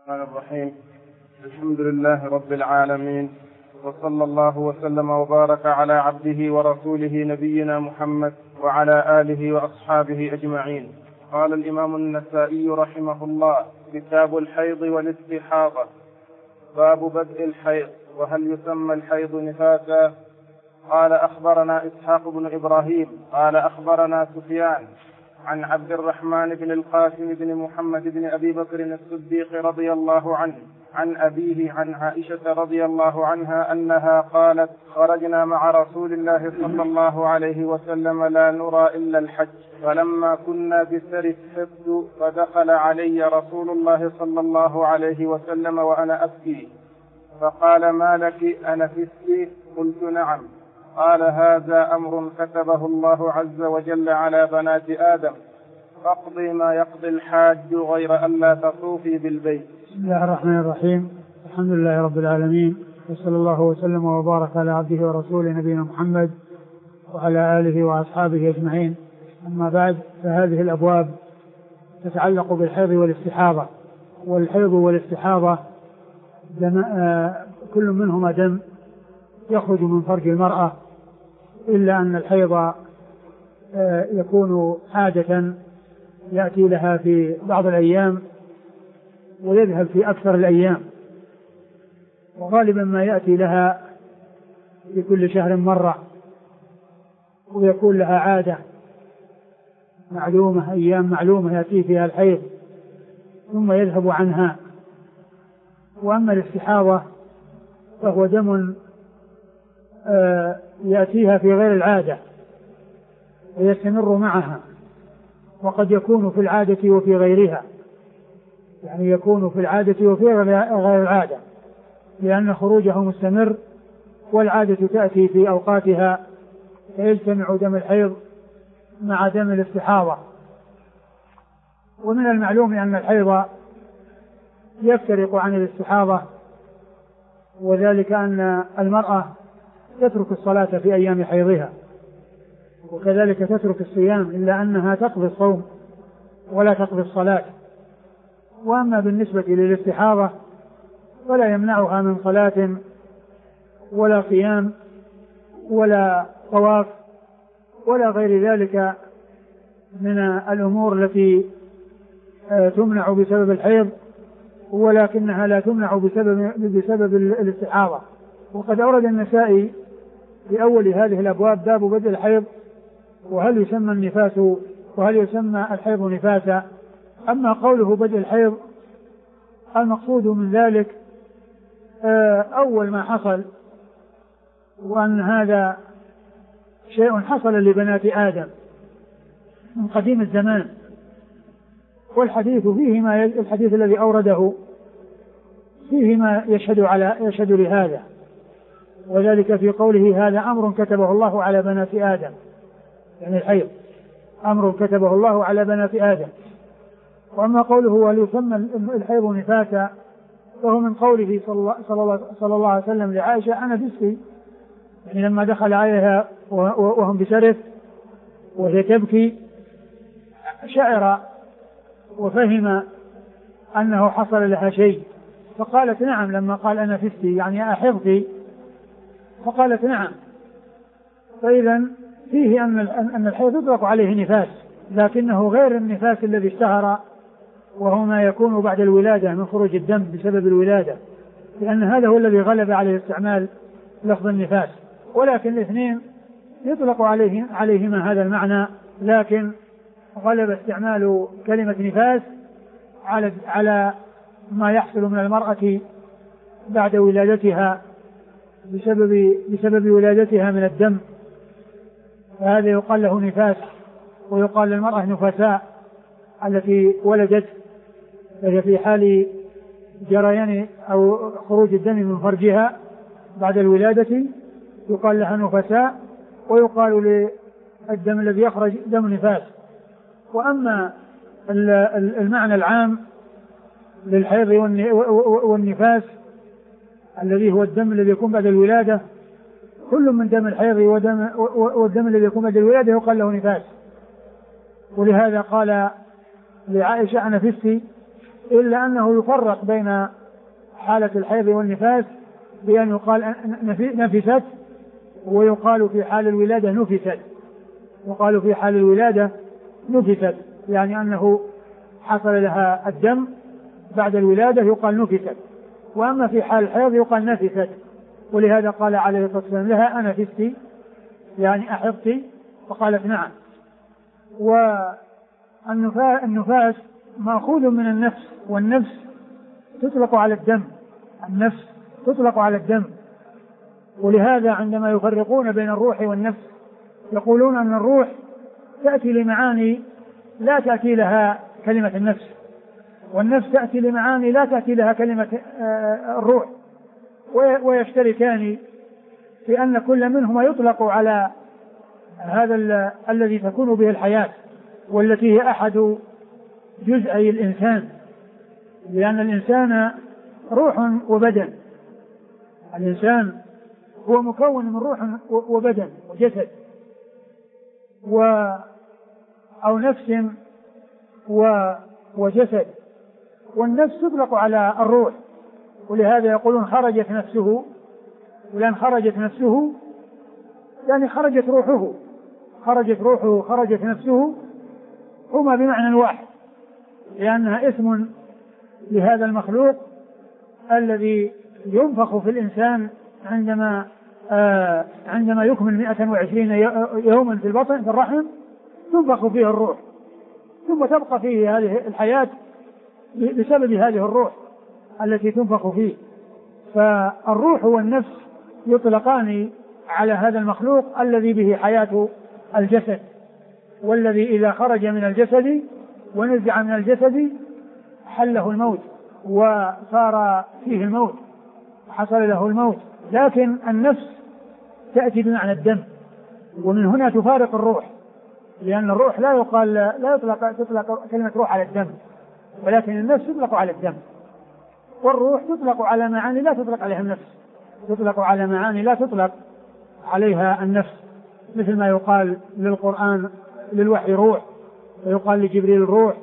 الرحمن الرحيم. الحمد لله رب العالمين، وصلى الله وسلم وبارك على عبده ورسوله نبينا محمد وعلى آله وأصحابه أجمعين. قال الإمام النسائي رحمه الله: كتاب الحيض والاستحاضة. باب بدء الحيض، وهل يسمى الحيض نفاسا؟ قال: أخبرنا إسحاق بن إبراهيم قال أخبرنا سفيان عن عبد الرحمن بن القاسم بن محمد بن أبي بكر الصديق رضي الله عنه عن أبيه عن عائشة رضي الله عنها أنها قالت: خرجنا مع رسول الله صلى الله عليه وسلم لا نرى إلا الحج، فلما كنا بسرف حفظ فدخل علي رسول الله صلى الله عليه وسلم وأنا أبكي، فقال: ما لك أنفست؟ قلت: نعم. قال: هذا أمر كتبه الله عز وجل على بنات آدم، فاقضي ما يقضي الحاج غير أن لا تطوفي بالبيت. بسم الله الرحمن الرحيم. الحمد لله رب العالمين، وصلى الله وسلم وبارك على عبده ورسوله نبينا محمد وعلى آله وأصحابه أجمعين. أما بعد، فهذه الأبواب تتعلق بالحيض والاستحاضة. والحيض والاستحاضة كل منهما دم يخرج من فرج المرأة، إلا أن الحيض يكون عادة يأتي لها في بعض الأيام ويذهب في أكثر الأيام، وغالبا ما يأتي لها في كل شهر مرة، ويكون لها عادة معلومة، أيام معلومة يأتي فيها الحيض ثم يذهب عنها. وأما الاستحاضة فهو دم يأتيها في غير العادة ويستمر معها، وقد يكون في العادة وفي غيرها، يعني يكون في العادة وفي غير العادة، لأن خروجه مستمر، والعادة تأتي في أوقاتها، فيجتمع دم الحيض مع دم الاستحاضة. ومن المعلوم أن الحيض يفترق عن الاستحاضة، وذلك أن المرأة تترك الصلاة في أيام حيضها، وكذلك تترك الصيام، إلا أنها تقضي الصوم ولا تقضي الصلاة. وأما بالنسبة للاستحاضة فلا يمنعها من صلاة ولا صيام ولا طواف ولا غير ذلك من الأمور التي تمنع بسبب الحيض، ولكنها لا تمنع بسبب الاستحاضة. وقد أورد النسائي في أول هذه الأبواب باب بدء الحيض، وهل يسمى الحيض نفاسا. أما قوله بدء الحيض، المقصود من ذلك أول ما حصل، وأن هذا شيء حصل لبنات آدم من قديم الزمان. والحديث فيه الحديث الذي أورده فيه ما يشهد لهذا، وذلك في قوله: هذا أمر كتبه الله على بنات آدم، يعني الحيض أمر كتبه الله على بنات آدم. وأما قوله: وليسمى الحيض نفاسا، فهو من قوله صلى الله عليه وسلم لعائشة: أنا بسكي، يعني لما دخل عليها وهم بسرف وهي تبكي شعر وفهم أنه حصل لها شيء، فقالت: نعم. لما قال: أنا فستي، يعني أحفظتي، فقالت: نعم. فإذا فيه أن الحيض يطلق عليه نفاس، لكنه غير النفاس الذي اشتهر، وهو ما يكون بعد الولادة من خروج الدم بسبب الولادة، لأن هذا هو الذي غلب عليه استعمال لفظ النفاس. ولكن الاثنين يطلق عليهما هذا المعنى، لكن غلب استعمال كلمة نفاس على ما يحصل من المرأة بعد ولادتها بسبب ولادتها من الدم، فهذا يقال له نفاس. ويقال للمرأة نفساء التي ولدت، فهي في حال جريان أو خروج الدم من فرجها بعد الولادة، يقال لها نفساء، ويقال للدم الذي يخرج دم نفاس. وأما المعنى العام للحيض والنفاس الذي هو الدم الذي يكون بعد الولادة، كل من دم الحيض والدم الذي يكون بعد الولادة يقال له نفاس. ولهذا قال لعائشة: أنا فستي، إلا أنه يفرق بين حالة الحيض والنفاس بأن يقال نفست، ويقال في حال الولادة نفست. يقال في حال الولادة نفست، يعني أنه حصل لها الدم بعد الولادة يقال نفست، وأما في حال الحيض يقال نفست. ولهذا قال عليه الصلاة والسلام لها أنفستي، يعني أحضتي، فقالت نعم. والنفاس مأخوذ من النفس، والنفس تطلق على الدم، النفس تطلق على الدم. ولهذا عندما يفرقون بين الروح والنفس يقولون أن الروح تأتي لمعاني لا تأتي لها كلمة النفس، والنفس تأتي لمعاني لا تأتي لها كلمة الروح، ويشتركان في أن كل منهما يطلق على هذا الذي تكون به الحياة، والتي هي أحد جزئي الإنسان، لأن الإنسان روح وبدن. الإنسان هو مكون من روح وبدن وجسد أو نفس وجسد، والنفس تطلق على الروح. ولهذا يقولون خرجت نفسه، ولأن خرجت نفسه يعني خرجت روحه، خرجت روحه خرجت نفسه، هما بمعنى واحد، لأنها اسم لهذا المخلوق الذي ينفخ في الإنسان عندما يكمل 120 يوما في البطن في الرحم، تنفخ فيه الروح، ثم تبقى فيه هذه الحياة بسبب هذه الروح التي تنفخ فيه. فالروح والنفس يطلقان على هذا المخلوق الذي به حياة الجسد، والذي إذا خرج من الجسد ونزع من الجسد حله الموت وصار فيه الموت، حصل له الموت. لكن النفس تأتي بمعنى الدم، ومن هنا تفارق الروح، لأن الروح لا تطلق كلمة روح على الدم، ولكن النفس تطلق على الدم، والروح تطلق على معاني لا تطلق عليها النفس، تطلق على معاني لا تطلق عليها النفس، مثل ما يقال للقرآن للوحي روح، ويقال لجبريل روح،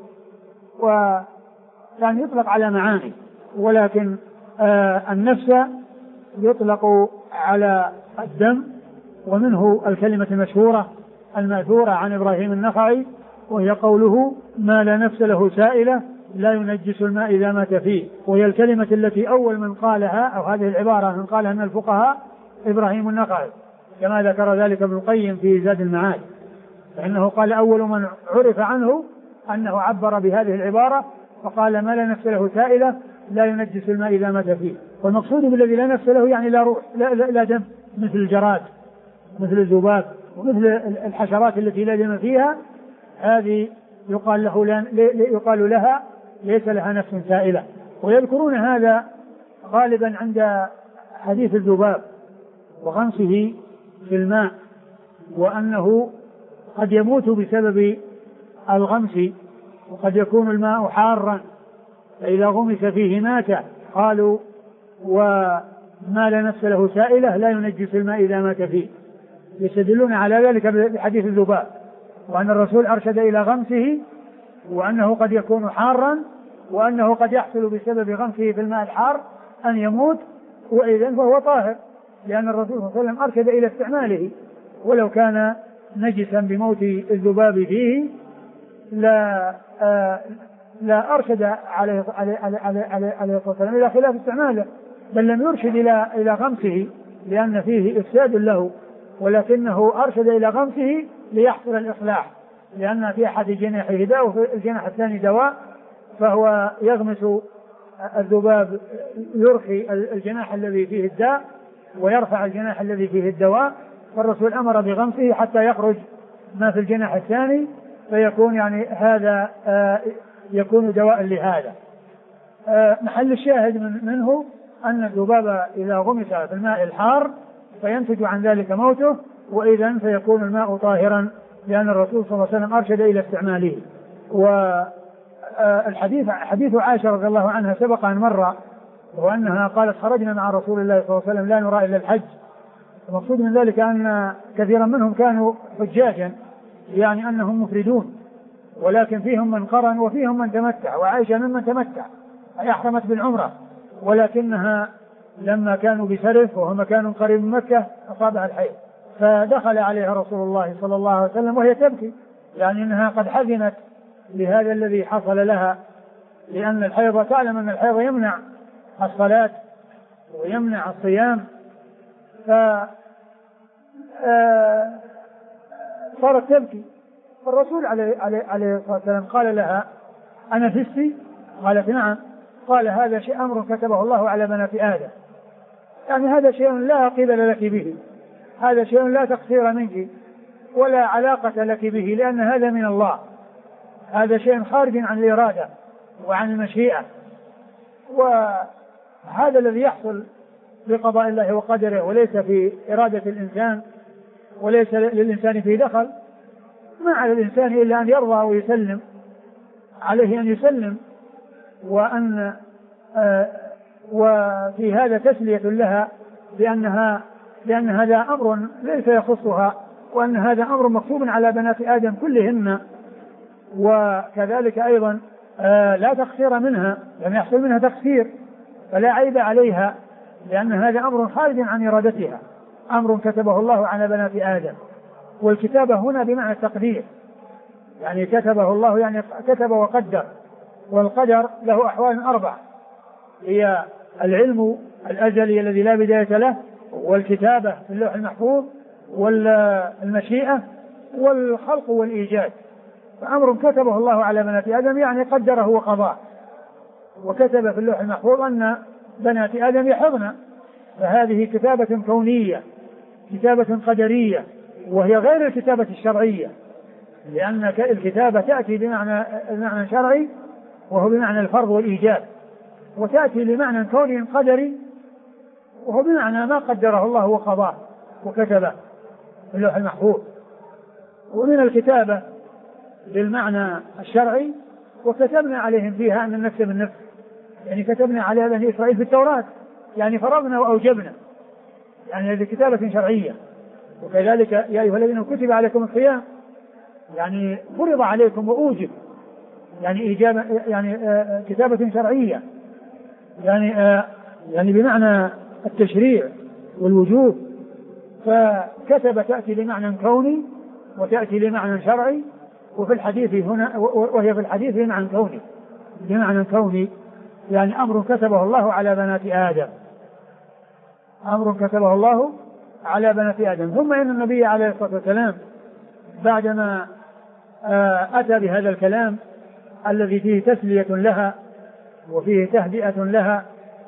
يعني يطلق على معاني. ولكن النفس يطلق على الدم. ومنه الكلمة المشهورة المأثورة عن إبراهيم النخعي، وهي قوله ما لا نفس له سائلة لا ينجس الماء إذا مات فيه، وهي الكلمة التي أول من قالها، أو هذه العبارة من قالها من الفقهاء إبراهيم النخعي، كما ذكر ذلك ابن القيم في زاد المعاد، فإنه قال أول من عرف عنه أنه عبر بهذه العبارة فقال ما لا نفس له سائلة لا ينجس الماء إذا مات فيه. والمقصود بالذي لا نفس له يعني لا روح لا دم، مثل الجراد مثل الذباب ومثل الحشرات التي لا دم فيها، هذه يقال لها ليس لها نفس سائلة. ويذكرون هذا غالبا عند حديث الذباب وغمسه في الماء، وأنه قد يموت بسبب الغمس، وقد يكون الماء حارا فإذا غمس فيه مات. قالوا وما لا نفس له سائلة لا ينجس الماء إذا مات فيه، يستدلون على ذلك بحديث الذباب، وأن الرسول أرشد إلى غمسه، وأنه قد يكون حارا، وأنه قد يحصل بسبب غمسه في الماء الحار أن يموت، وإذن فهو طاهر، لأن الرسول صلى الله عليه وسلم أرشد إلى استعماله، ولو كان نجسا بموت الذباب فيه لا أرشد عليه الصلاة والسلام إلى خلاف استعماله، بل لم يرشد إلى غمسه لأن فيه إفساد له، ولكنه أرشد إلى غمسه ليحصل الإصلاح، لأن في أحد جناحه داء وفي الجناح الثاني دواء، فهو يغمس الذباب يرخي الجناح الذي فيه الداء ويرفع الجناح الذي فيه الدواء، فالرسول أمر بغمسه حتى يخرج ما في الجناح الثاني، فيكون يعني هذا يكون دواء لهذا. محل الشاهد منه أن الذباب إذا غمس في الماء الحار فينتج عن ذلك موته، وإذن فيكون الماء طاهرا، لأن الرسول صلى الله عليه وسلم أرشد إلى استعماله. حديث عائشة رضي الله عنها سبق أن مر، وأنها قالت خرجنا مع رسول الله صلى الله عليه وسلم لا نرى إلا الحج. المقصود من ذلك أن كثيرا منهم كانوا حجاجا، يعني أنهم مفردون، ولكن فيهم من قرن وفيهم من تمتع، وعائشة ممن تمتع أي أحرمت بالعمرة، ولكنها لما كانوا بسرف وهو مكان قريب من مكة أصابها الحيض، فدخل عليها رسول الله صلى الله عليه وسلم وهي تبكي، يعني أنها قد حزنت لهذا الذي حصل لها، لأن الحيض تعلم أن الحيض يمنع الصلاة ويمنع الصيام، صارت تبكي. فالرسول عليه الصلاة والسلام قال لها أنفستي؟ قالت نعم. قال هذا شيء أمر كتبه الله على بنات آدم، يعني هذا شيء لا قبل لك به، هذا شيء لا تقصير منك ولا علاقة لك به، لأن هذا من الله، هذا شيء خارج عن الإرادة وعن المشيئة، وهذا الذي يحصل بقضاء الله وقدره وليس في إرادة الإنسان، وليس للإنسان فيه دخل. ما على الإنسان إلا أن يرضى ويسلم، عليه أن يسلم، وفي هذا تسلية لها لأن هذا أمر ليس يخصها، وأن هذا أمر مكتوب على بنات آدم كلهن، وكذلك أيضا لا تقصير منها، لم يحصل منها تقصير فلا عيب عليها، لأن هذا أمر خارج عن إرادتها، أمر كتبه الله على بنات آدم. والكتابة هنا بمعنى التقدير، يعني كتبه الله يعني كتب وقدر، والقدر له أحوال 4، هي العلم الأزلي الذي لا بداية له، والكتابة في اللوح المحفوظ، والمشيئة، والخلق والإيجاد. فأمر كتبه الله على بنات آدم يعني قدره وقضاه، وكتب في اللوح المحفوظ أن بنات آدم يحضن، فهذه كتابة كونية، كتابة قدرية، وهي غير الكتابة الشرعية، لأن الكتابة تأتي بمعنى شرعي وهو بمعنى الفرض والإيجاب، وتأتي بمعنى كوني قدري وهو بمعنى ما قدره الله وقضاه وكتبه في اللوح المحفوظ. ومن الكتابة بالمعنى الشرعي وكتبنا عليهم فيها أن النفس بالنفس، يعني كتبنا على بني إسرائيل في التوراة، يعني فرضنا وأوجبنا، يعني هذه كتابة شرعية. وكذلك يا أيها الذين كتب عليكم الصيام، يعني فرض عليكم وأوجب، يعني إيجاب، يعني كتابة شرعية، يعني بمعنى التشريع والوجوب. فكتب تأتي بمعنى كوني وتأتي بمعنى شرعي، وفي الحديث هنا وهي في الحديث بمعنى كوني، يعني أمر كتبه الله على بنات آدم، أمر كتبه الله على بنات آدم. ثم إن النبي عليه الصلاة والسلام بعدما أتى بهذا الكلام الذي فيه تسلية لها وفيه تهدئة لها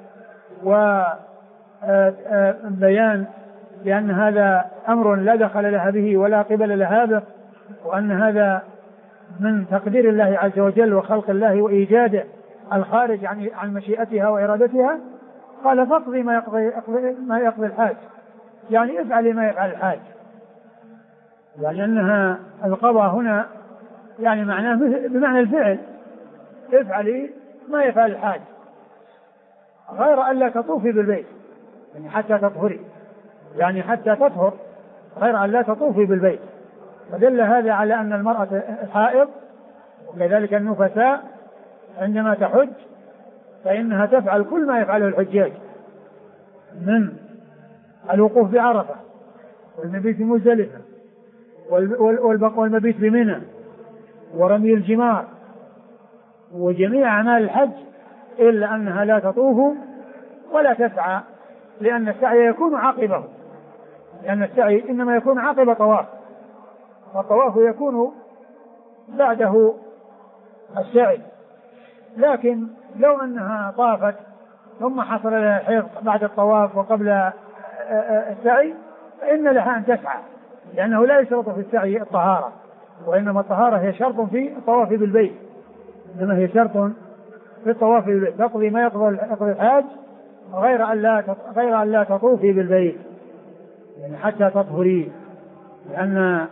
وبيان بأن هذا أمر لا دخل لها به ولا قبل لها به، وأن هذا من تقدير الله عز وجل وخلق الله وإيجاده الخارج عن مشيئتها وإرادتها، قال فاقضي ما يقضي الحاج، يعني افعلي ما يفعل الحاج، يعني أنها القضاء هنا يعني معناه بمعنى الفعل، افعلي ما يفعل الحاج، غير أن لا تطوفي بالبيت، يعني حتى تطهري، يعني حتى تطهر، غير أن لا تطوفي بالبيت. فدل هذا على أن المرأة الحائض وكذلك النفساء عندما تحج فإنها تفعل كل ما يفعله الحجاج من الوقوف بعرفة والمبيت بمزدلفة والمبيت بمنى ورمي الجمار وجميع أعمال الحج، إلا أنها لا تطوف ولا تسعى، لأن السعي يكون عقبه، لأن السعي إنما يكون عقب طواف، والطواف يكون بعده السعي. لكن لو أنها طافت ثم حصل لها حيض بعد الطواف وقبل السعي فإن لها أن تسعى، لأنه لا يشرط في السعي الطهارة، وإنما الطهارة هي شرط في الطواف بالبيت، إنما هي شرط في الطواف بالبيت، تقضي ما يقضي الحاج غير أن لا تطوفي بالبيت، يعني حتى تطهري، لأن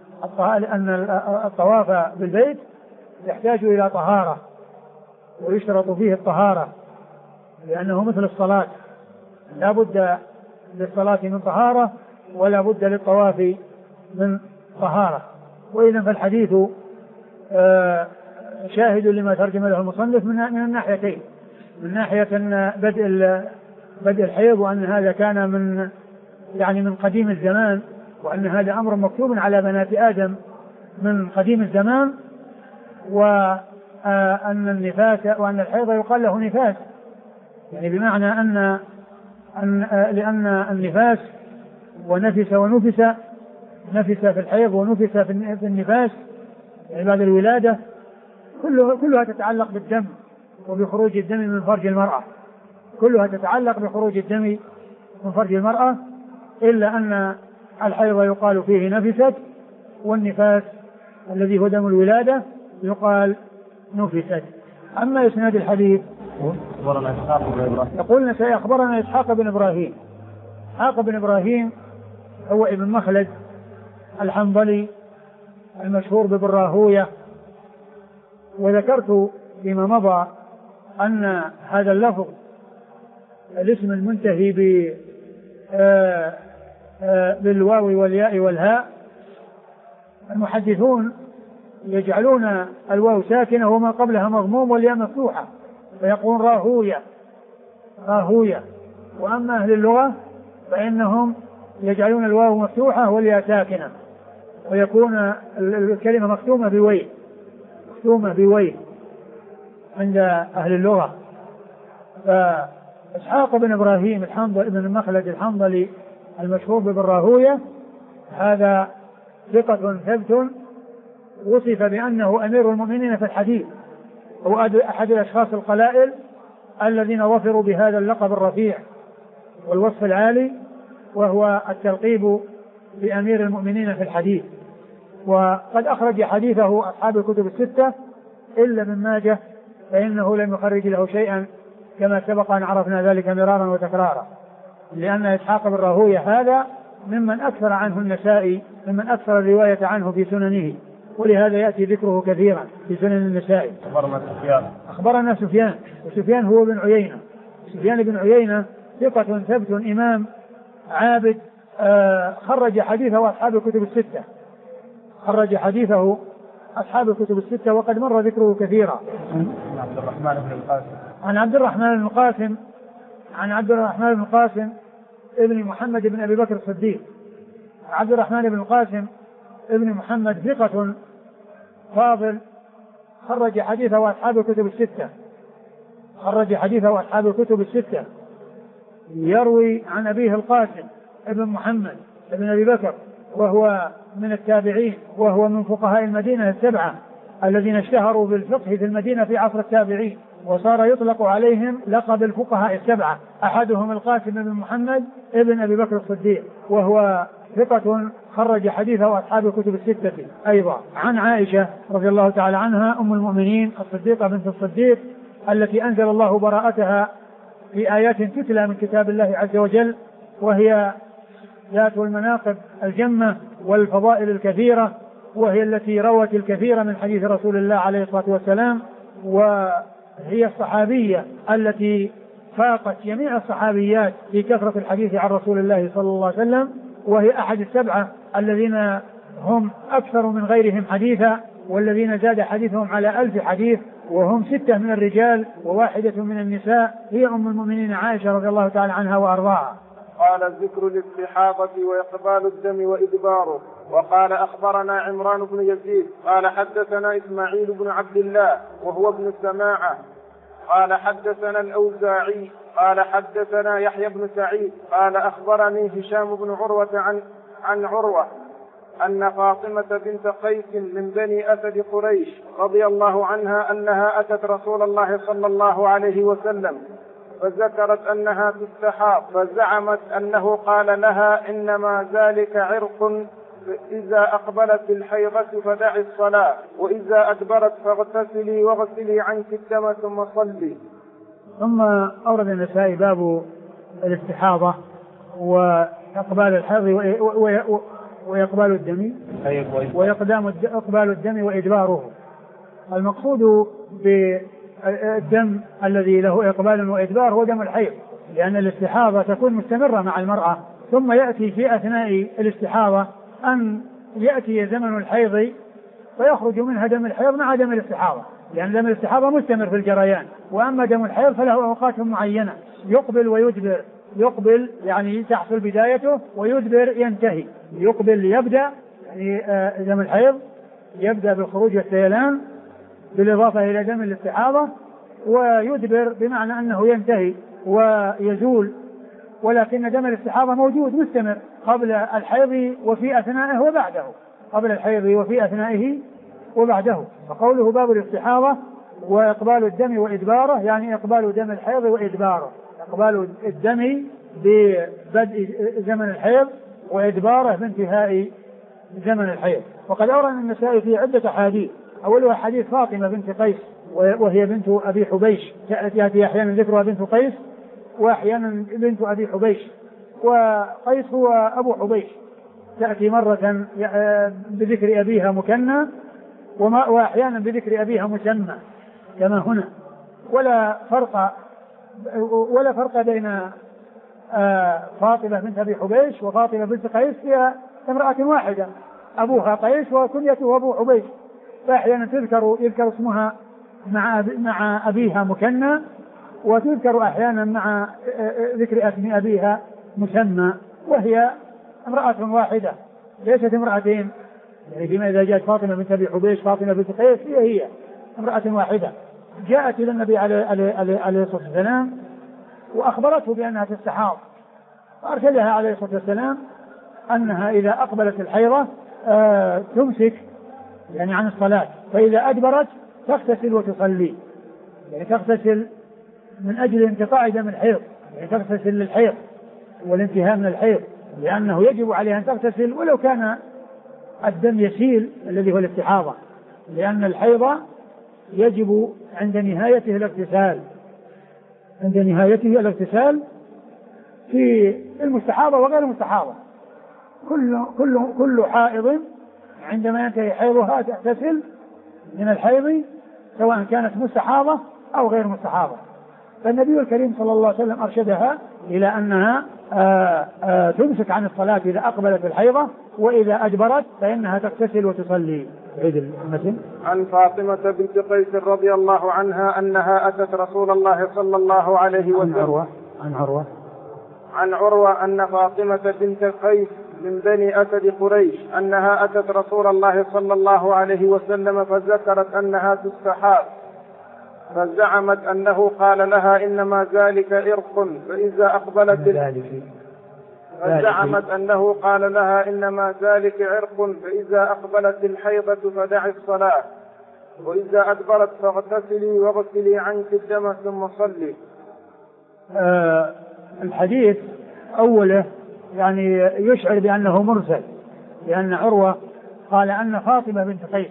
الطواف بالبيت يحتاج إلى طهارة ويشترط فيه الطهارة، لأنه مثل الصلاة لا بد للصلاة من طهارة ولا بد للطواف من طهارة. وإذا فالحديث شاهد لما ترجم له المصنف من الناحيتين، من ناحية أن بدء الحيض وأن هذا كان من قديم الزمان، وأن هذا أمر مكتوب على بنات آدم من قديم الزمان، وأن النفاس وأن الحيض يقال له نفاس، يعني بمعنى لأن النفاس ونفس ونفس، نفس في الحيض ونفس في النفاس يعني بعد الولادة، كلها تتعلق بالدم وبخروج الدم من فرج المرأة، كلها تتعلق بخروج الدم من فرج المرأة، إلا أن الحيض يقال فيه نفست، والنفاس الذي هو دم الولادة يقال نفست. أما إسناد الحديث يقول نسائي أخبرنا إسحاق بن إبراهيم. إسحاق بن إبراهيم هو ابن مخلد الحنظلي المشهور ببراهوية، وذكرت فيما مضى أن هذا اللفظ الاسم المنتهي بالواو والياء والهاء، المحدثون يجعلون الواو ساكنة وما قبلها مضموم والياء مفتوحة فيقولون راهوية، وأما أهل اللغة فإنهم يجعلون الواو مفتوحة والياء ساكنة، ويكون الكلمة مختومة بويه عند أهل اللغة. فإسحاق بن إبراهيم بن مخلد الحنظلي المشهور ببراهوية هذا ثقة ثبت، وصف بأنه أمير المؤمنين في الحديث، هو أحد الأشخاص القلائل الذين ظفروا بهذا اللقب الرفيع والوصف العالي، وهو التلقيب بأمير المؤمنين في الحديث. وقد أخرج حديثه أصحاب الكتب الستة إلا ابن ماجه، فإنه لم يخرج له شيئا كما سبق أن عرفنا ذلك مرارا وتكرارا، لأن إسحاق بن راهوية هذا ممن أكثر عنه النسائي، ممن أكثر الرواية عنه في سننه، ولهذا يأتي ذكره كثيرا في سنن النسائي. أخبرنا سفيان، وسفيان هو بن عيينة. سفيان بن عيينة ثقة ثبت إمام عابد، خرج حديثه أصحاب الكتب الستة، خرج حديثه أصحاب الكتب الستة، وقد مر ذكره كثيرا. عن عبد الرحمن بن القاسم ابن محمد بن أبي بكر الصديق. عبد الرحمن بن القاسم ابن محمد ثقة فاضل، خرج حديثه أصحاب الكتب الستة، يروي عن أبيه القاسم ابن محمد ابن أبي بكر، وهو من التابعين، وهو من فقهاء المدينة السبعة الذين اشتهروا بالفقه في المدينة في عصر التابعين، وصار يطلق عليهم لقب الفقهاء السبعة، أحدهم القاسم بن محمد ابن أبي بكر الصديق، وهو ثقة خرج حديثه أصحاب الكتب الستة أيضا. عن عائشة رضي الله تعالى عنها أم المؤمنين الصديقة بنت الصديق التي أنزل الله براءتها في آيات تتلى من كتاب الله عز وجل، وهي ذات المناقب الجمة والفضائل الكثيرة، وهي التي روت الكثير من حديث رسول الله عليه الصلاة والسلام، وهي الصحابية التي فاقت جميع الصحابيات في كثرة الحديث عن رسول الله صلى الله عليه وسلم، وهي أحد السبعة الذين هم أكثر من غيرهم حديثا، والذين زاد حديثهم على 1000 حديث، وهم 6 من الرجال و1 من النساء، هي أم المؤمنين عائشة رضي الله تعالى عنها وأرضاها. قال ذكر الاستحاضة وإقبال الدم وإدباره. وقال أخبرنا عمران بن يزيد قال حدثنا إسماعيل بن عبد الله وهو ابن سماعة قال حدثنا الأوزاعي قال حدثنا يحيى بن سعيد قال أخبرني هشام بن عروة عن عروة أن فاطمة بنت قيس من بني أسد قريش رضي الله عنها أنها أتت رسول الله صلى الله عليه وسلم فذكرت أنها تستحاض، فزعمت أنه قال لها إنما ذلك عرق، إذا أقبلت الحيضة فدعي الصلاة، وإذا أدبرت فاغتسلي واغسلي عنك الدم ثم صلي. ثم أورد النسائي باب الاستحاضة وإقبال الحيض وإقبال الدم وإقبال الدم وإدباره. المقصود بالدم الذي له إقبال وإدبار هو دم الحيض، لأن الاستحاضة تكون مستمرة مع المرأة، ثم يأتي في أثناء الاستحاضة أن يأتي زمن الحيض فيخرج منها دم الحيض مع دم الاستحاضة، لأن دم الاستحاضة مستمر في الجريان، وأما دم الحيض فله أوقات معينة يقبل ويدبر. يقبل يعني تحصل بدايته، ويدبر ينتهي. يقبل يبدأ يعني دم الحيض يبدأ بالخروج والسيلان بالإضافة إلى دم الاستحاضة، ويدبر بمعنى أنه ينتهي ويزول، ولكن دم الاستحاضة موجود مستمر قبل الحيض وفي أثنائه وبعده، قبل الحيض وفي أثنائه وبعده. فقوله باب الاستحاضة وإقبال الدم وإدباره يعني إقبال دم الحيض وإدباره، إقبال الدم ببدء زمن الحيض وإدباره بانتهاء زمن الحيض. وقد أورد النسائي في عدة أحاديث، أولها حديث فاطمة بنت قيس وهي بنت أبي حبيش، تأتي أحيانا ذكرها بنت قيس وأحيانا بنت أبي حبيش، وقيس هو أبو حبيش، تأتي مرة بذكر أبيها مكنى وأحيانا بذكر أبيها مسمى كما هنا. ولا فرق بين فاطمة بنت أبي حبيش وفاطمة بنت قيس، هي امرأة واحدة أبوها قيس وكنيته أبو حبيش، فأحيانا يذكر اسمها مع أبيها مكنى، وتذكر أحيانا مع ذكر اسم أبيها مسمى، وهي امرأة واحدة ليست امرأتين. يعني فيما إذا جاءت فاطمة بنت أبي حبيش فاطمة بنت قيس هي امرأة واحدة. جاءت إلى النبي عليه الصلاة والسلام وأخبرته بأنها تستحاض، فأرشدها عليه الصلاة والسلام أنها إذا أقبلت الحيضة تمسك يعني عن الصلاة، فإذا أدبرت تغتسل وتصلي، يعني تغتسل من أجل انقطاع دم الحيض، يعني تغتسل للحيض والانتهاء من الحيض، لأنه يجب عليها أن تغتسل ولو كان الدم يسيل الذي هو الاستحاضة، لأن الحيض يجب عند نهايته الاغتسال، عند نهايته الاغتسال في المستحاضة وغير المستحاضة. كل حائض عندما ينتهي حيضها تغتسل من الحيض سواء كانت مستحاضة أو غير مستحاضة. فالنبي الكريم صلى الله عليه وسلم أرشدها إلى أنها تمسك عن الصلاة إذا أقبلت الحيضة، وإذا أدبرت فإنها تغتسل وتصلي. عيد المتن. عن فاطمة بنت قيس رضي الله عنها أنها أتت رسول الله صلى الله عليه وسلم. عن عروة أن فاطمة بنت قيس من بني أسد قريش أنها أتت رسول الله صلى الله عليه وسلم فذكرت أنها تستحاض، فزعمت أنه قال لها إنما ذلك إرق فإذا أقبلت فزعمت أنه قال لها إنما ذلك عرق فإذا أقبلت الحيضة فدعي الصلاة، وإذا أدبرت فاغتسلي واغسلي عنك الدم ثم صلي. الحديث أوله يعني يشعر بأنه مرسل، لأن عروة قال أن فاطمة بنت قيس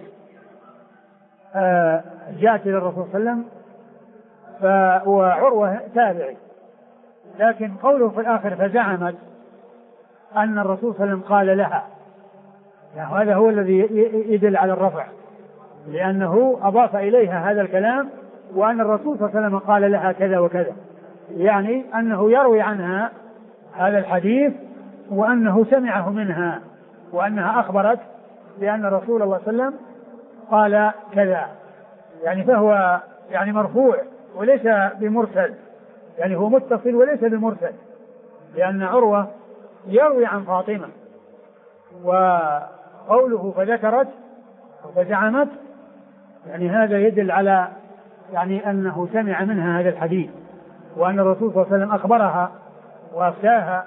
جاءت إلى الرسول صلى الله عليه وسلم، وعروة تابعي، لكن قوله في الآخر فزعمت أن الرسول صلى الله عليه وسلم قال لها، يعني هذا هو الذي يدل على الرفع، لأنه أضاف إليها هذا الكلام وأن الرسول صلى الله عليه وسلم قال لها كذا وكذا، يعني أنه يروي عنها هذا الحديث وأنه سمعه منها، وأنها أخبرت بأن رسول الله صلى الله عليه وسلم قال كذا، يعني فهو يعني مرفوع وليس بمرسل، يعني هو متصل وليس بمرسل، لأن عروة يروي عن فاطمة، وقوله فذكرت وزعمت يعني هذا يدل على يعني أنه سمع منها هذا الحديث، وأن الرسول صلى الله عليه وسلم أخبرها وأفتاها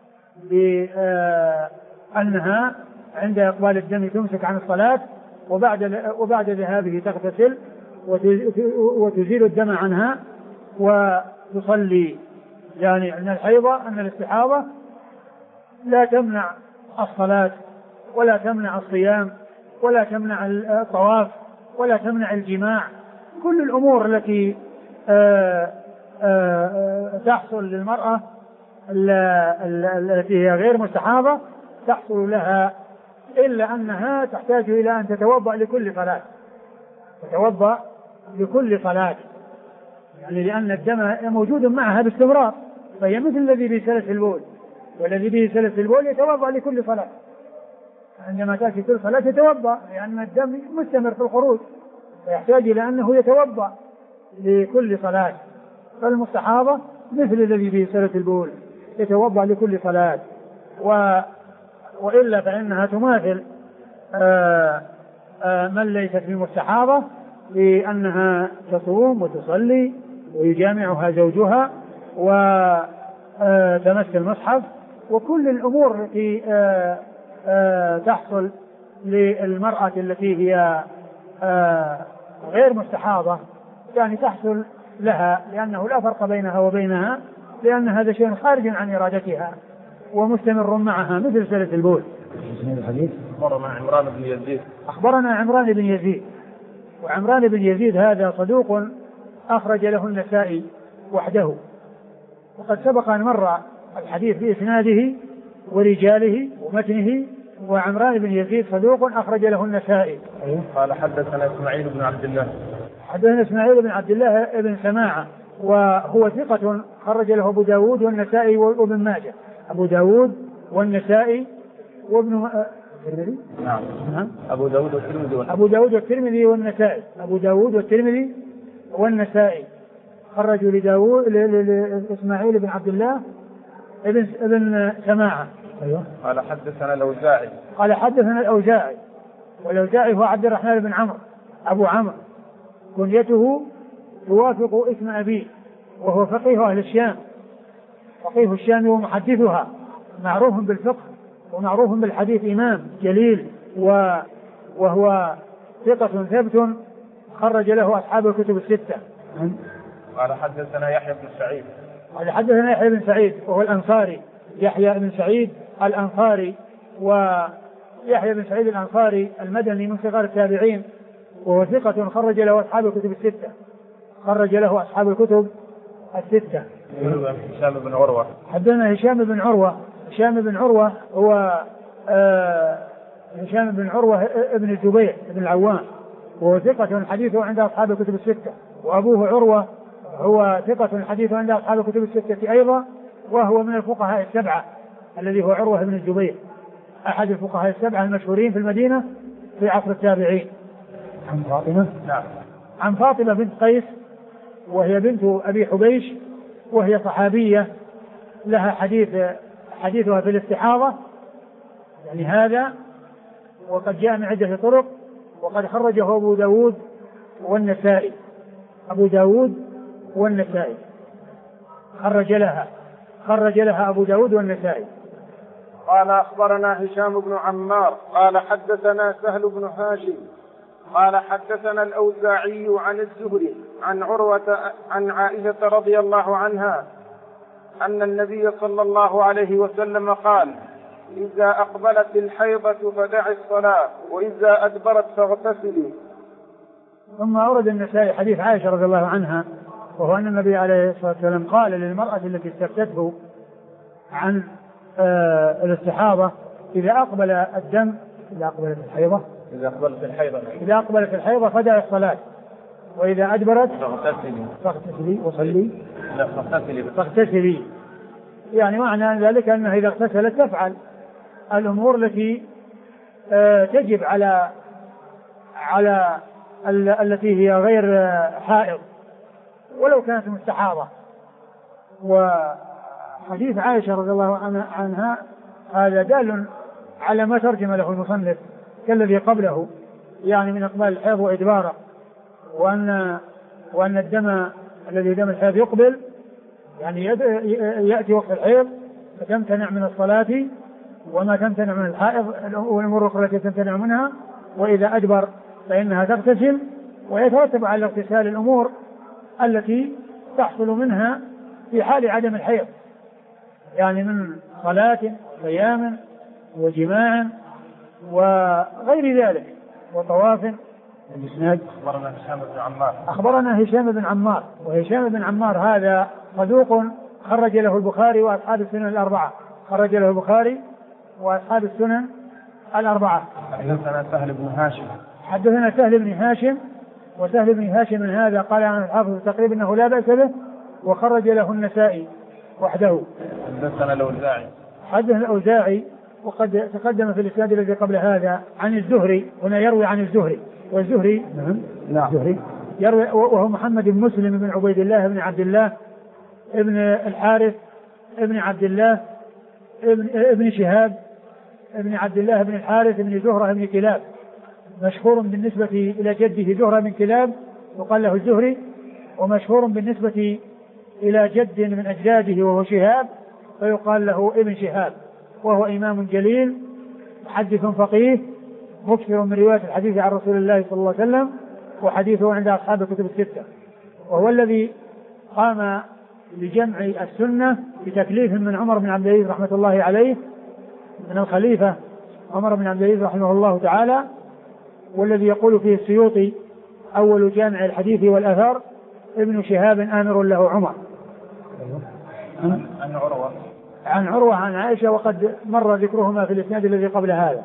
بأنها عند إقبال الدم تمسك عن الصلاة، وبعد ذهابه تغتسل وتزيل الدم عنها وتصلي، يعني أن الحيضة أن الاستحاضة لا تمنع الصلاة ولا تمنع الصيام ولا تمنع الطواف ولا تمنع الجماع، كل الأمور التي تحصل للمرأة التي هي غير مستحاضة تحصل لها، إلا أنها تحتاج إلى أن تتوضأ لكل صلاة، تتوضأ لكل صلاة، يعني لأن الدم موجود معها باستمرار، فهي مثل الذي به سلس البول، والذي به سلس البول يتوضأ لكل صلاة، عندما تأتي كل صلاة يتوضأ، لأن الدم مستمر في الخروج فيحتاج إلى أنه يتوضأ لكل صلاة. فالمستحاضة مثل الذي في سلة البول يتوضأ لكل صلاة، وإلا فإنها تماثل من ليست بمستحاضة لأنها تصوم وتصلي ويجامعها زوجها وتمس المصحف وكل الأمور التي تحصل للمرأة التي هي غير مستحاضة يعني تحصل لها، لأنه لا فرق بينها وبينها، لأن هذا شيء خارج عن إرادتها ومستمر معها مثل سلة البول. أخبرنا عمران بن يزيد. أخبرنا عمران بن يزيد، وعمران بن يزيد هذا صدوق أخرج له النسائي وحده، وقد سبق أن مر الحديث بإسناده ورجاله ومتنه. وعمران بن يزيد صدوق أخرج له النسائي. قال حدثنا إسماعيل بن عبد الله. حدثنا إسماعيل بن عبد الله ابن سماعة، وهو ثقة خرج له أبو داود والنسائي وابن ماجه. أبو داود والنسائي وابن نعم. أبو داود والترمذي. أبو داود والترمذي والنسائي. أبو داود والترمذي والنسائي خرجوا لإسماعيل بن عبد الله ابن سماعة. أيوه. قال حدثنا الأوزاعي. قال حدثنا الأوزاعي، والأوزاعي هو عبد الرحمن بن عمرو أبو عمرو، كنيته توافق اسم أبيه، وهو فقيه أهل الشام، فقيه الشام ومحدثها، معروف بالفقه ومعروف بالحديث، إمام جليل وهو ثقة ثبت خرج له أصحاب الكتب الستة. قال حدثنا يحيى بن سعيد. قال حدثنا يحيى بن سعيد وهو الأنصاري، يحيى بن سعيد الأنصاري، ويحيى بن سعيد الأنصاري المدني من صغار التابعين، وهو ثقة خرج له أصحاب الكتب الستة. خرج له أصحاب الكتب الستة. هشام بن عروة. حدثنا هشام بن عروة. هشام بن عروة هو هشام بن عروة ابن الزبير ابن العوام، وهو ثقة حديثه عند أصحاب الكتب الستة. وأبوه عروة هو ثقة حديثه عند أصحاب الكتب الستة أيضا، وهو من الفقهاء السبعة الذي هو عروة بن الزبير، أحد الفقهاء السبعة المشهورين في المدينة في عصر التابعين. عن فاطمة. نعم. عن فاطمة بنت قيس، وهي بنت أبي حبيش، وهي صحابية لها حديثها في الاستحاضة يعني هذا، وقد جاء من عدة طرق، وقد خرجه أبو داود والنسائي. أبو داود والنسائي خرج لها أبو داود والنسائي. قال أخبرنا هشام بن عمار قال حدثنا سهل بن هاشم قال حدثنا الأوزاعي عن الزهري عن عروة عن عائشة رضي الله عنها أن النبي صلى الله عليه وسلم قال: إذا أقبلت الحيضة فدعي الصلاة وإذا أدبرت فاغتسلي. ثم أورد النسائي حديث عائشة رضي الله عنها، وهو أن النبي عليه الصلاة والسلام قال للمرأة التي استفتته عن الاستحاضة: إذا أقبل الدم إذا أقبلت الحيضة فدعي الصلاة وإذا أدبرت فاغتسلي وصلي. فاغتسلي يعني معنى ذلك أنها إذا اغتسلت تفعل الأمور التي تجب على التي هي غير حائض ولو كانت مستحاضة. وحديث عائشة رضي الله عنها هذا دال على ما ترجم له المصنف كالذي قبله، يعني من إقبال الحيض وإدباره، وأن الدم الذي دم الحيض يقبل يعني يأتي وقت الحيض فتمتنع من الصلاة وما تمتنع من الحائض والأمور الأخرى التي تمتنع منها، وإذا أدبر فإنها تغتسل، ويترتب على الاغتسال الأمور التي تحصل منها في حال عدم الحيض، يعني من صلاة وصيام وجماع وغير ذلك وطواف. الإسناد أخبرنا هشام بن عمار، وهشام بن عمار هذا صدوق خرج له البخاري وأصحاب السنن الأربعة. حدثنا سهل بن هاشم. حدثنا سهل بن هاشم، وسهل بن هاشم من هذا قال عن الحافظ تقريبا أنه لا بأس به، وخرج له النسائي وحده. حدثنا الأوزاعي. حدثنا الأوزاعي وقد تقدم في الإسناد الذي قبل هذا عن الزهري، هنا يروي عن الزهري، والزهري نعم الزهري يروي وهو محمد بن مسلم بن عبيد الله بن عبد الله ابن الحارث ابن عبد الله ابن شهاب ابن عبد الله بن الحارث ابن زهرة بن كلاب، مشهور بالنسبة إلى جده زهرة بن كلاب وقال له الزهري، ومشهور بالنسبة إلى جد من أجداده وهو شهاب فيقال له ابن شهاب، وهو إمام جليل محدث فقيه مكثر من رواية الحديث عن رسول الله صلى الله عليه وسلم، وحديثه عند أصحاب الكتب الستة، وهو الذي قام لجمع السنة بتكليف من عمر بن عبد العزيز رحمة الله عليه، من الخليفة عمر بن عبد العزيز رحمه الله تعالى، والذي يقول فيه السيوطي أول جامع الحديث والأثر ابن شهاب آمر له عمر. عن عروة عن عائشة، وقد مر ذكرهما في الإسناد الذي قبل هذا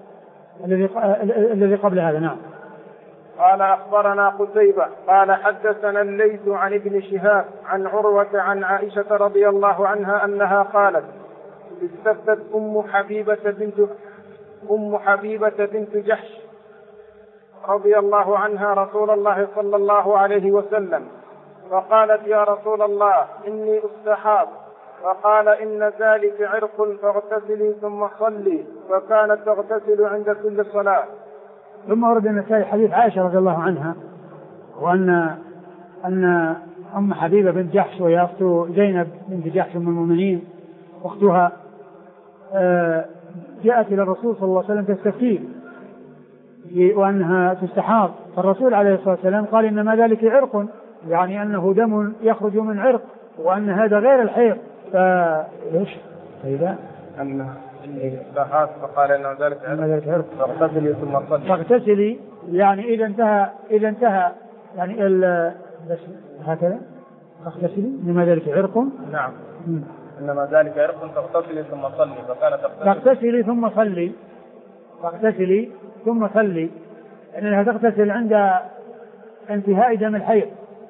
الذي قبل هذا. نعم. قال أخبرنا قتيبة قال حدثنا الليث عن ابن شهاب عن عروة عن عائشة رضي الله عنها أنها قالت استفتت أم حبيبة بنت جحش رضي الله عنها رسول الله صلى الله عليه وسلم فقالت يا رسول الله إني أستحاض، فقال إن ذلك عرق فاغتسلي ثم صلي، فكانت تغتسل عند كل صلاة. ثم ورد النسائي حديث عائشة رضي الله عنها، وأن أم حبيبة بنت جحش وهي أخت زينب بنت جحش من المؤمنين أختها جاءت إلى الرسول صلى الله عليه وسلم تستفتيه وأنها تستحاض، فالرسول عليه الصلاة والسلام قال إنما ذلك عرق، يعني أنه دم يخرج من عرق، وأن هذا غير الحيض. فإيش؟ طيب أنها استحاض فقال إن ذلك عرق فاغتسلي ثم صلي. فاغتسلي يعني إذا انتهى يعني بس هكذا فاغتسلي إنما ذلك عرق. نعم. إنما ذلك عرق فاغتسلي ثم صلي، فكانت تغتسلي ثم صلي، تغتسلي ثم صلي، إنها تغتسل عند انتهاء دم الحيض،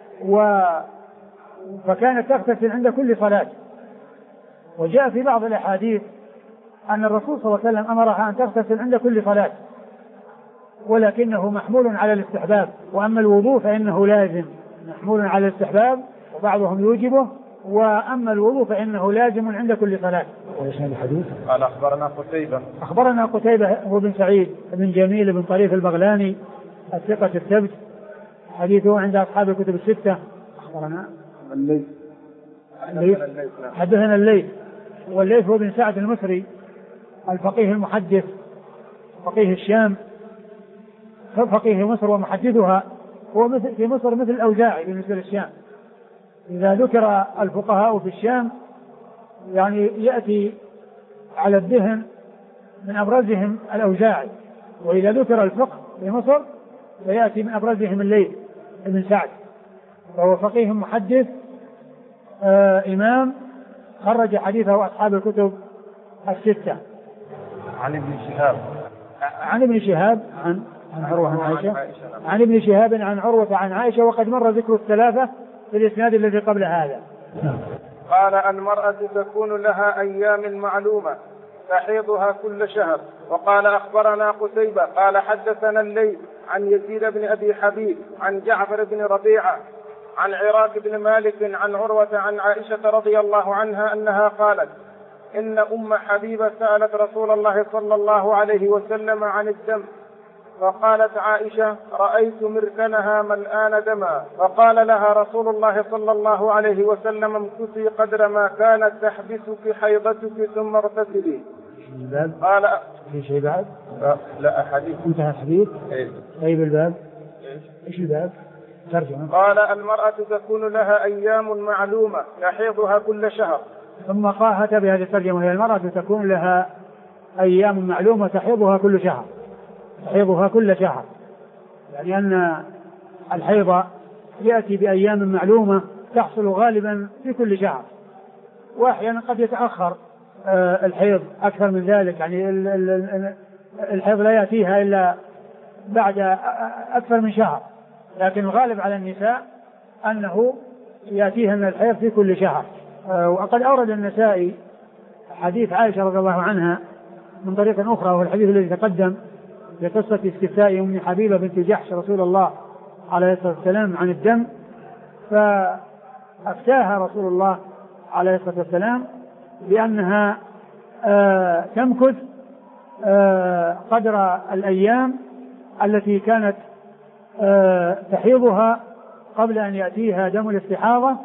فكانت تغتسل عند كل صلاة. وجاء في بعض الأحاديث أن الرسول صلى الله عليه وسلم أمرها أن تغتسل عند كل صلاة، ولكنه محمول على الاستحباب، وأما الوضوء فإنه لازم، محمول على الاستحباب وبعضهم يوجبه، وأما الوضوء فإنه لازم عند كل صلاة. الحديث قال أخبرنا قتيبة هو بن سعيد بن جميل بن طريف البغلاني الثقة الثبت، حديثه عند أصحاب الكتب الستة. أخبرنا الليث حدثنا الليث، والليث هو بن سعد المصري الفقيه المحدث فقيه الشام فقيه مصر ومحدثها، هو في مصر مثل الأوزاعي بالنسبة للشام. إذا ذكر الفقهاء في الشام يعني يأتي على الذهن من أبرزهم الأوزاعي، وإذا ذكر الفقه في مصر فيأتي من أبرزهم الليث بن سعد، فهو فقيه محدث إمام خرج حديثه أصحاب الكتب الستة. عن ابن شهاب عن عروة عن عائشة، عن ابن شهاب عن عروة عن عائشة، وقد مر ذكر الثلاثة في الإسناد الذي قبل هذا. قال المرأة تكون لها أيام معلومة تحيضها كل شهر. وقال أخبرنا قتيبة قال حدثنا الليث عن يزيد بن أبي حبيب عن جعفر بن ربيعة عن عراك بن مالك عن عروة عن عائشة رضي الله عنها أنها قالت إن أم حبيبة سألت رسول الله صلى الله عليه وسلم عن الدم، فقالت عائشة رأيت مركنها ملآن دما، فقال لها رسول الله صلى الله عليه وسلم امكثي قدر ما كانت تحبسك حيضتك ثم اغتسلي. قال في شيء بعد؟ لا أحاديث انتهى الحديث. طيب الباب ايش الباب؟ ترجمة. قال المرأة تكون لها أيام معلومة تحيضها كل شهر. ثم قاهت بهذه الترجمة، هي المرأة تكون لها أيام معلومة تحيضها كل شهر، تحيضها كل شهر، يعني أن الحيض يأتي بأيام معلومة تحصل غالبا في كل شهر، وأحيانا قد يتأخر الحيض أكثر من ذلك، يعني الحيض لا يأتيها إلا بعد أكثر من شهر، لكن الغالب على النساء أنه يأتيهن الحيض في كل شهر. وقد أورد النسائي حديث عائشة رضي الله عنها من طريق أخرى، وهو الحديث الذي تقدم في قصة استفتاء أم حبيبة بنت جحش رسول الله عليه الصلاة والسلام عن الدم، فأفتاها رسول الله عليه الصلاة والسلام بأنها تمكث قدر الأيام التي كانت تحيضها قبل أن يأتيها دم الاستحاضة،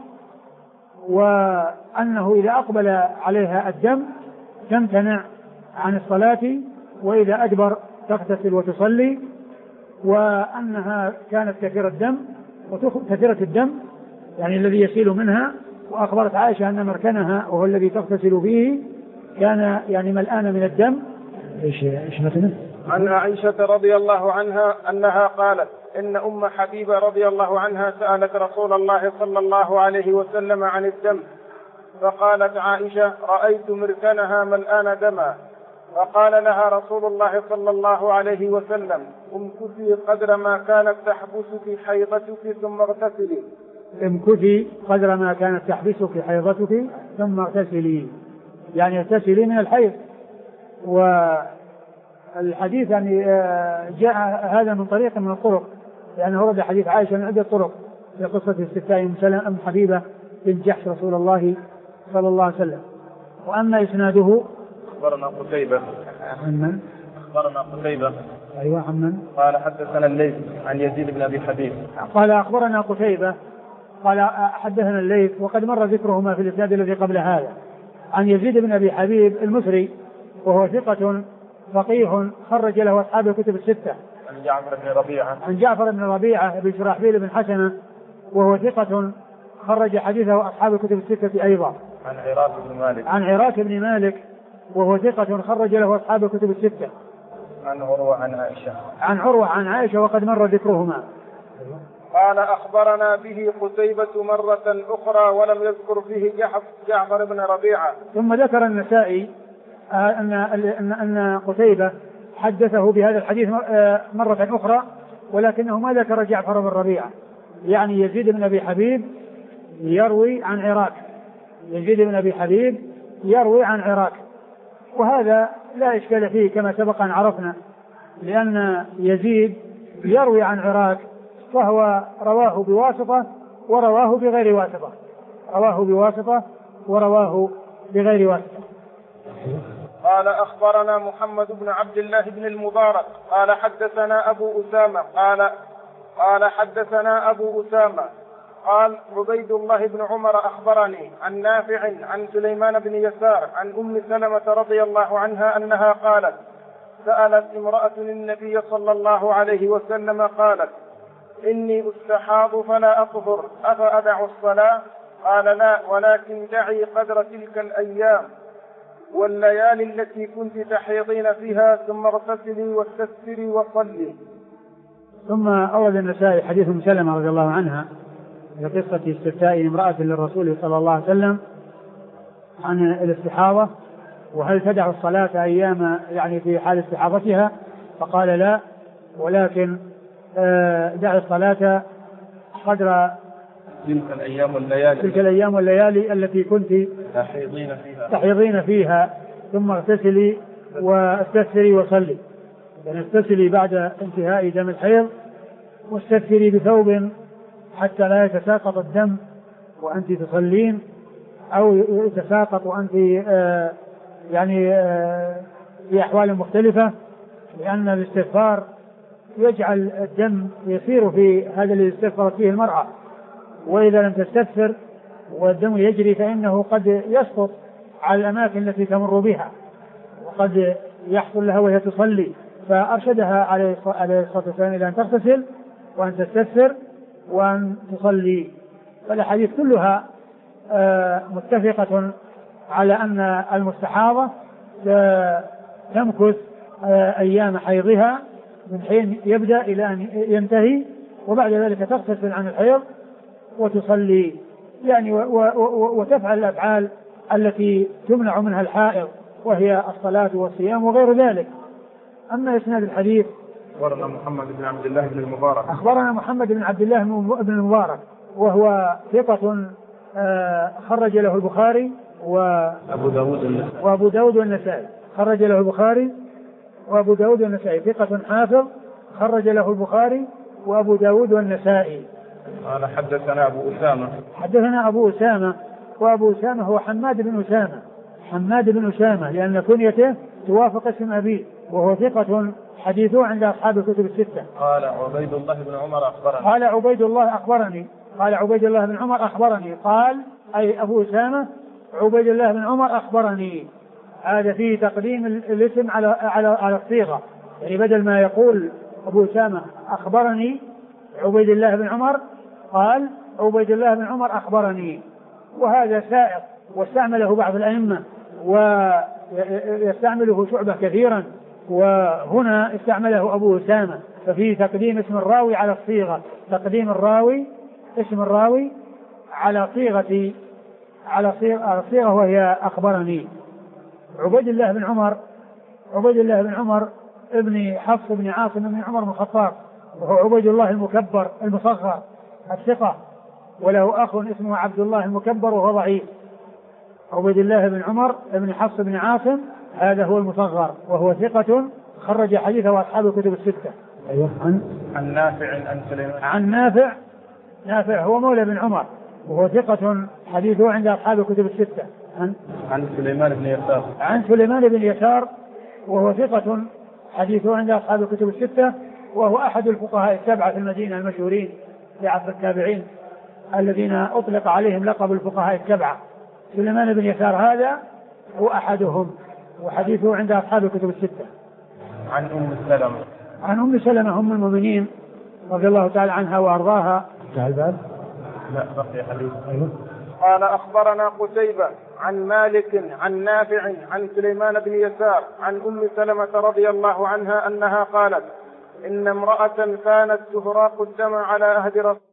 وأنه إذا أقبل عليها الدم تمتنع عن الصلاة، وإذا أدبر تغتسل وتصلي، وأنها كانت كثيرة الدم يعني الذي يسيل منها. وأخبرت عائشة أن مركنها وهو الذي تغتسل فيه كان يعني ملآن من الدم. إيش مثلا؟ عن عائشة رضي الله عنها أنها قالت إن أم حبيبة رضي الله عنها سألت رسول الله صلى الله عليه وسلم عن الدم، فقالت عائشة رأيت مركنها ملآن دما، فقال لها رسول الله صلى الله عليه وسلم امكثي قدر ما كانت تحبسك حيضتك ثم اغتسلي. امكثي قدر ما كانت تحبسك حيضتك ثم اغتسلي، يعني اغتسلي من الحيض. والحديث يعني جاء هذا من طريق من الطرق، لأنه ورد حديث عائشة من عدة طرق في قصة استفتاء أم حبيبة بنت جحش رسول الله صلى الله عليه وسلم. وأما إسناده أخبرنا قتيبة. عمن؟ أخبرنا قتيبة. أيوة عمن؟ قال حدثنا الليث عن يزيد بن أبي حبيب. قال أخبرنا قتيبة قال حدثنا الليث، وقد مر ذكرهما في الإسناد الذي قبل هذا، عن يزيد بن أبي حبيب المصري وهو ثقة فقيه خرج له أصحاب الكتب الستة. عن جعفر بن ربيعة. عن جعفر بن ربيعة بن شراحبيل بن حسنة وهو ثقة خرج حديثه أصحاب الكتب الستة أيضا. عن عراك بن مالك. عن عراك بن مالك وهو ثقة خرج له أصحاب الكتب الستة. عن عروة عن عائشة. عن عروة عن عائشة وقد مر ذكرهما. قال أخبرنا به قتيبة مرة أخرى ولم يذكر فيه جعفر بن ربيعة. ثم ذكر النسائي أن قتيبة حدثه بهذا الحديث مرة أخرى، ولكنه ما ذكر جعفر بن ربيعة، يعني يزيد بن أبي حبيب يروي عن عراك. يزيد بن أبي حبيب يروي عن عراك، وهذا لا إشكال فيه كما سبق أن عرفنا، لأن يزيد يروي عن عراك فهو رواه بواسطة ورواه بغير واسطة، رواه بواسطة ورواه بغير واسطة. قال أخبرنا محمد بن عبد الله بن المبارك قال حدثنا أبو أسامة قال حدثنا أبو أسامة قال عبيد الله بن عمر أخبرني عن نافع عن سليمان بن يسار عن أم سلمة رضي الله عنها أنها قالت سألت امرأة النبي صلى الله عليه وسلم قالت إني أستحاض فلا أطهر أفأدع الصلاة؟ قال لا، ولكن دعي قدر تلك الأيام والليالي التي كنت تحيضين فيها ثم اغتسلي واستغفري وصلي. ثم أورد النسائي حديث أم سلمة رضي الله عنها في قصة استفتاء امرأة للرسول صلى الله عليه وسلم عن الاستحاضة، وهل تدع الصلاة أيام يعني في حال استحاضتها؟ فقال لا، ولكن دع الصلاة قدر تلك الأيام والليالي التي كنت تحيضين فيها ثم اغتسلي واستغفري وصلي. يعني اغتسلي بعد انتهاء دم الحيض، واستغفري بثوب حتى لا يتساقط الدم وأنت تصلين، أو يتساقط وأنت يعني في أحوال مختلفة، لأن الاستغفار يجعل الدم يسير في هذا الذي استغفرت فيه المرأة، وإذا لم تستغفر والدم يجري فإنه قد يسقط على الأماكن التي تمر بها، وقد يحصل لها وهي تصلي. فأرشدها عليه الصلاة والسلام إلى أن تغتسل وأن تستغفر وأن تصلي. فالأحاديث كلها متفقة على أن المستحاضة تمكث أيام حيضها من حين يبدأ إلى أن ينتهي، وبعد ذلك تغتسل عن الحيض وتصلي، يعني وتفعل الأفعال التي تمنع منها الحائض، وهي الصلاة والصيام وغير ذلك. أما إسناد الحديث أخبرنا محمد بن عبد الله بن المبارك. أخبرنا محمد بن عبد الله بن المبارك وهو ثقة خرج له البخاري وأبو داود والنسائي. خرج له البخاري وأبو داود والنسائي. ثقة حافظ خرج له البخاري وأبو داود والنسائي. قال حدثنا أبو أسامة. حدثنا أبو أسامة، وأبو أسامة هو حماد بن أسامة، حماد بن أسامة لأن كنيته توافق اسم أبيه، وهو ثقة حديثه عند أصحاب الكتب الستة. قال عبيد الله بن عمر أخبرني. قال عبيد الله أخبرني. قال عبيد الله بن عمر أخبرني. قال أي أبو أسامة عبيد الله بن عمر أخبرني. هذا فيه تقديم الاسم على الصيغة، يعني بدل ما يقول أبو أسامة أخبرني عبيد الله بن عمر قال عبيد الله بن عمر أخبرني. وهذا سائق واستعمله بعض الأئمة ويستعمله شعبة كثيرا، وهنا استعمله أبو أسامة، ففيه تقديم اسم الراوي على الصيغة، تقديم الراوي اسم الراوي على صيغة وهي أخبرني. عبيد الله بن عمر ابن حفص بن عاصم بن عمر بن الخطاب، وهو عبيد الله المكبر المصغر الثقة، وله أخ اسمه عبد الله المكبر وهو ضعيف. عبيد الله بن عمر ابن حفص بن عاصم هذا هو المصغر، وهو ثقة خرج حديثه أصحاب الكتب الستة. أيوه. عن نافع عن سليمان. عن نافع هو مولى بن عمر، وهو ثقة حديثه عند أصحاب الكتب الستة. عن سليمان بن يسار. عن سليمان بن يسار وهو ثقة حديثه عند أصحاب الكتب الستة، وهو أحد الفقهاء السبعة في المدينة المشهورين في عصر التابعين الذين أطلق عليهم لقب الفقهاء السبعة. سليمان بن يسار هذا هو أحدهم، وحديثه عند أصحاب الكتب الستة. عن أم سلمة أم المؤمنين رضي الله تعالى عنها وأرضاها. لا بقي حديث. أيوه. قال أخبرنا قتيبة عن مالك عن نافع عن سليمان بن يسار عن أم سلمة رضي الله عنها أنها قالت إن امرأة كانت تهراق الدم على عهد رسول